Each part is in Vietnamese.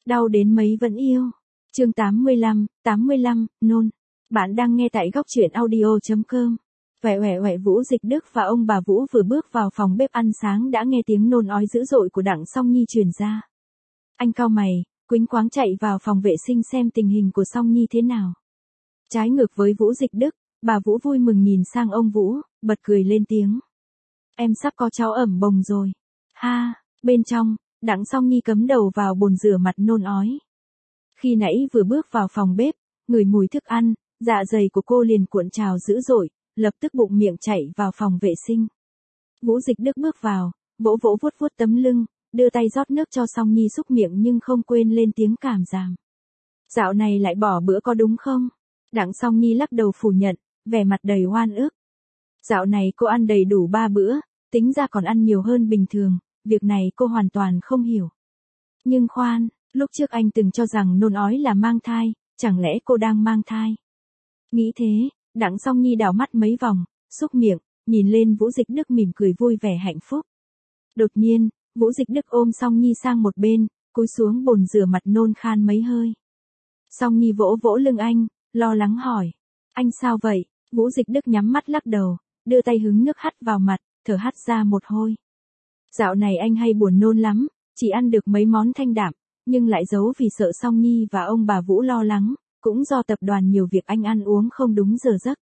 Đau đến mấy vẫn yêu. Chương 85, nôn. Bạn đang nghe tại góc truyện audio.com. Huệ Vũ Dịch Đức và ông bà Vũ vừa bước vào phòng bếp ăn sáng đã nghe tiếng nôn ói dữ dội của Đặng Song Nhi truyền ra. Anh cau mày, quĩnh quáng chạy vào phòng vệ sinh xem tình hình của Song Nhi thế nào. Trái ngược với Vũ Dịch Đức, bà Vũ vui mừng nhìn sang ông Vũ, bật cười lên tiếng. Em sắp có cháu ẩm bồng rồi. Ha, bên trong, Đặng Song Nhi cắm đầu vào bồn rửa mặt nôn ói. Khi nãy vừa bước vào phòng bếp, ngửi mùi thức ăn, dạ dày của cô liền cuộn trào dữ dội, lập tức bụng miệng chạy vào phòng vệ sinh. Vũ Dịch Đức bước vào, vỗ vuốt tấm lưng, đưa tay rót nước cho Song Nhi xúc miệng nhưng không quên lên tiếng cảm giảm. Dạo này lại bỏ bữa có đúng không? Đặng Song Nhi lắc đầu phủ nhận, vẻ mặt đầy oan ức. Dạo này cô ăn đầy đủ 3 bữa, tính ra còn ăn nhiều hơn bình thường, việc này cô hoàn toàn không hiểu. Nhưng khoan, lúc trước anh từng cho rằng nôn ói là mang thai, chẳng lẽ cô đang mang thai? Nghĩ thế, Đặng Song Nhi đảo mắt mấy vòng, xúc miệng, nhìn lên Vũ Dịch Đức mỉm cười vui vẻ hạnh phúc. Đột nhiên, Vũ Dịch Đức ôm Song Nhi sang một bên, cúi xuống bồn rửa mặt nôn khan mấy hơi. Song Nhi vỗ lưng anh, lo lắng hỏi. Anh sao vậy? Vũ Dịch Đức nhắm mắt lắc đầu, đưa tay hứng nước hắt vào mặt, thở hắt ra một hôi. Dạo này anh hay buồn nôn lắm, chỉ ăn được mấy món thanh đạm, nhưng lại giấu vì sợ Song Nhi và ông bà Vũ lo lắng, cũng do tập đoàn nhiều việc anh ăn uống không đúng giờ giấc.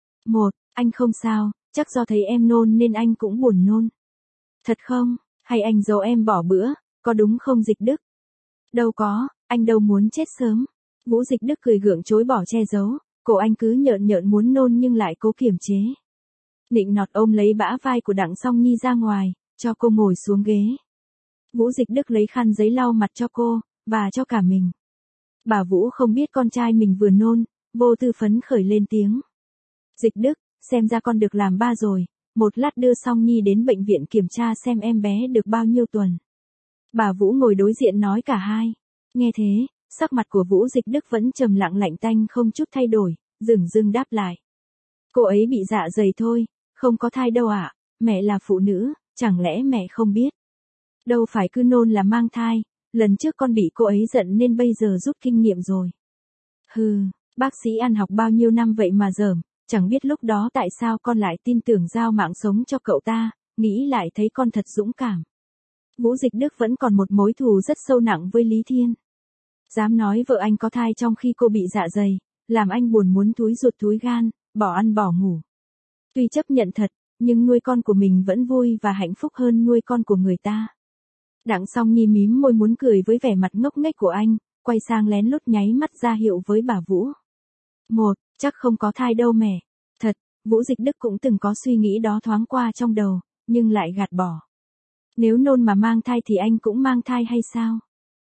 Anh không sao, chắc do thấy em nôn nên anh cũng buồn nôn. Thật không, hay anh giấu em bỏ bữa, có đúng không Dịch Đức? Đâu có, anh đâu muốn chết sớm. Vũ Dịch Đức cười gượng chối bỏ che giấu, cổ anh cứ nhợn muốn nôn nhưng lại cố kiềm chế. Nịnh nọt ôm lấy bả vai của Đặng Song Nhi ra ngoài, cho cô ngồi xuống ghế. Vũ Dịch Đức lấy khăn giấy lau mặt cho cô, và cho cả mình. Bà Vũ không biết con trai mình vừa nôn, vô tư phấn khởi lên tiếng. Dịch Đức, xem ra con được làm ba rồi, một lát đưa Song Nhi đến bệnh viện kiểm tra xem em bé được bao nhiêu tuần. Bà Vũ ngồi đối diện nói cả hai. Nghe thế, sắc mặt của Vũ Dịch Đức vẫn trầm lặng lạnh tanh không chút thay đổi, dửng đáp lại. Cô ấy bị dạ dày thôi, không có thai đâu ạ, mẹ là phụ nữ, chẳng lẽ mẹ không biết? Đâu phải cứ nôn là mang thai, lần trước con bị cô ấy giận nên bây giờ rút kinh nghiệm rồi. Hừ, bác sĩ ăn học bao nhiêu năm vậy mà dởm, chẳng biết lúc đó tại sao con lại tin tưởng giao mạng sống cho cậu ta, nghĩ lại thấy con thật dũng cảm. Vũ Dịch Đức vẫn còn một mối thù rất sâu nặng với Lý Thiên. Dám nói vợ anh có thai trong khi cô bị dạ dày, làm anh buồn muốn túi ruột túi gan, bỏ ăn bỏ ngủ. Tuy chấp nhận thật, nhưng nuôi con của mình vẫn vui và hạnh phúc hơn nuôi con của người ta. Đặng Song Nhi mím môi muốn cười với vẻ mặt ngốc nghếch của anh, quay sang lén lút nháy mắt ra hiệu với bà Vũ. Chắc không có thai đâu mẹ. Thật, Vũ Dịch Đức cũng từng có suy nghĩ đó thoáng qua trong đầu, nhưng lại gạt bỏ. Nếu nôn mà mang thai thì anh cũng mang thai hay sao?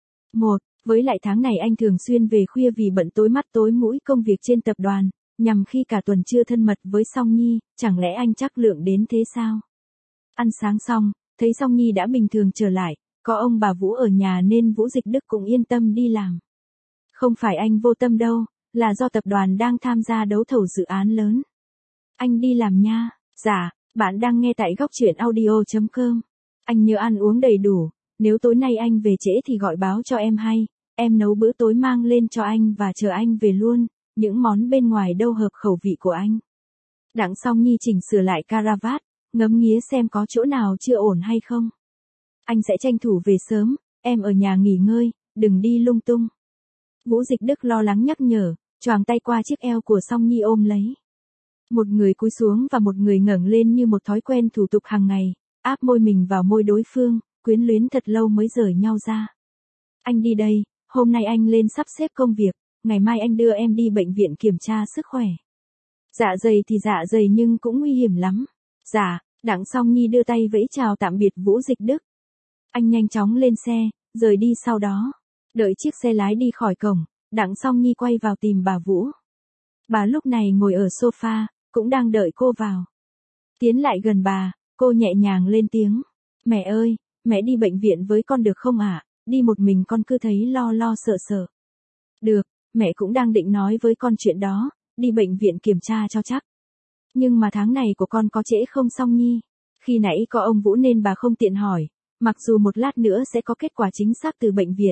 Với lại tháng này anh thường xuyên về khuya vì bận tối mắt tối mũi công việc trên tập đoàn, nhằm khi cả tuần chưa thân mật với Song Nhi, chẳng lẽ anh chắc lượng đến thế sao? Ăn sáng xong, thấy Song Nhi đã bình thường trở lại, có ông bà Vũ ở nhà nên Vũ Dịch Đức cũng yên tâm đi làm. Không phải anh vô tâm đâu, là do tập đoàn đang tham gia đấu thầu dự án lớn. Anh đi làm nha. Dạ, bạn đang nghe tại góc truyện audio.com. Anh nhớ ăn uống đầy đủ, nếu tối nay anh về trễ thì gọi báo cho em hay, em nấu bữa tối mang lên cho anh và chờ anh về luôn, những món bên ngoài đâu hợp khẩu vị của anh. Đặng Song Nhi chỉnh sửa lại caravat, ngấm nghía xem có chỗ nào chưa ổn hay không. Anh sẽ tranh thủ về sớm, em ở nhà nghỉ ngơi, đừng đi lung tung. Vũ Dịch Đức lo lắng nhắc nhở, choàng tay qua chiếc eo của Song Nhi ôm lấy. Một người cúi xuống và một người ngẩng lên như một thói quen thủ tục hàng ngày, áp môi mình vào môi đối phương, quyến luyến thật lâu mới rời nhau ra. Anh đi đây, hôm nay anh lên sắp xếp công việc, ngày mai anh đưa em đi bệnh viện kiểm tra sức khỏe. Dạ dày thì dạ dày nhưng cũng nguy hiểm lắm. Dạ, Đặng Song Nhi đưa tay vẫy chào tạm biệt Vũ Dịch Đức. Anh nhanh chóng lên xe, rời đi sau đó. Đợi chiếc xe lái đi khỏi cổng, Đặng Song Nhi quay vào tìm bà Vũ. Bà lúc này ngồi ở sofa, cũng đang đợi cô vào. Tiến lại gần bà, cô nhẹ nhàng lên tiếng. Mẹ ơi, mẹ đi bệnh viện với con được không ạ? Đi một mình con cứ thấy lo sợ. Được, mẹ cũng đang định nói với con chuyện đó, đi bệnh viện kiểm tra cho chắc. Nhưng mà tháng này của con có trễ không Song Nhi? Khi nãy có ông Vũ nên bà không tiện hỏi, mặc dù một lát nữa sẽ có kết quả chính xác từ bệnh viện,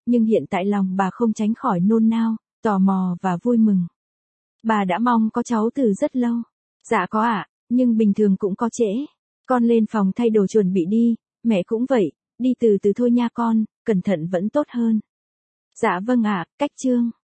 nhưng hiện tại lòng bà không tránh khỏi nôn nao, tò mò và vui mừng. Bà đã mong có cháu từ rất lâu. Dạ có ạ, nhưng bình thường cũng có trễ. Con lên phòng thay đồ chuẩn bị đi, mẹ cũng vậy, đi từ từ thôi nha con, cẩn thận vẫn tốt hơn. Dạ vâng ạ, cách chương.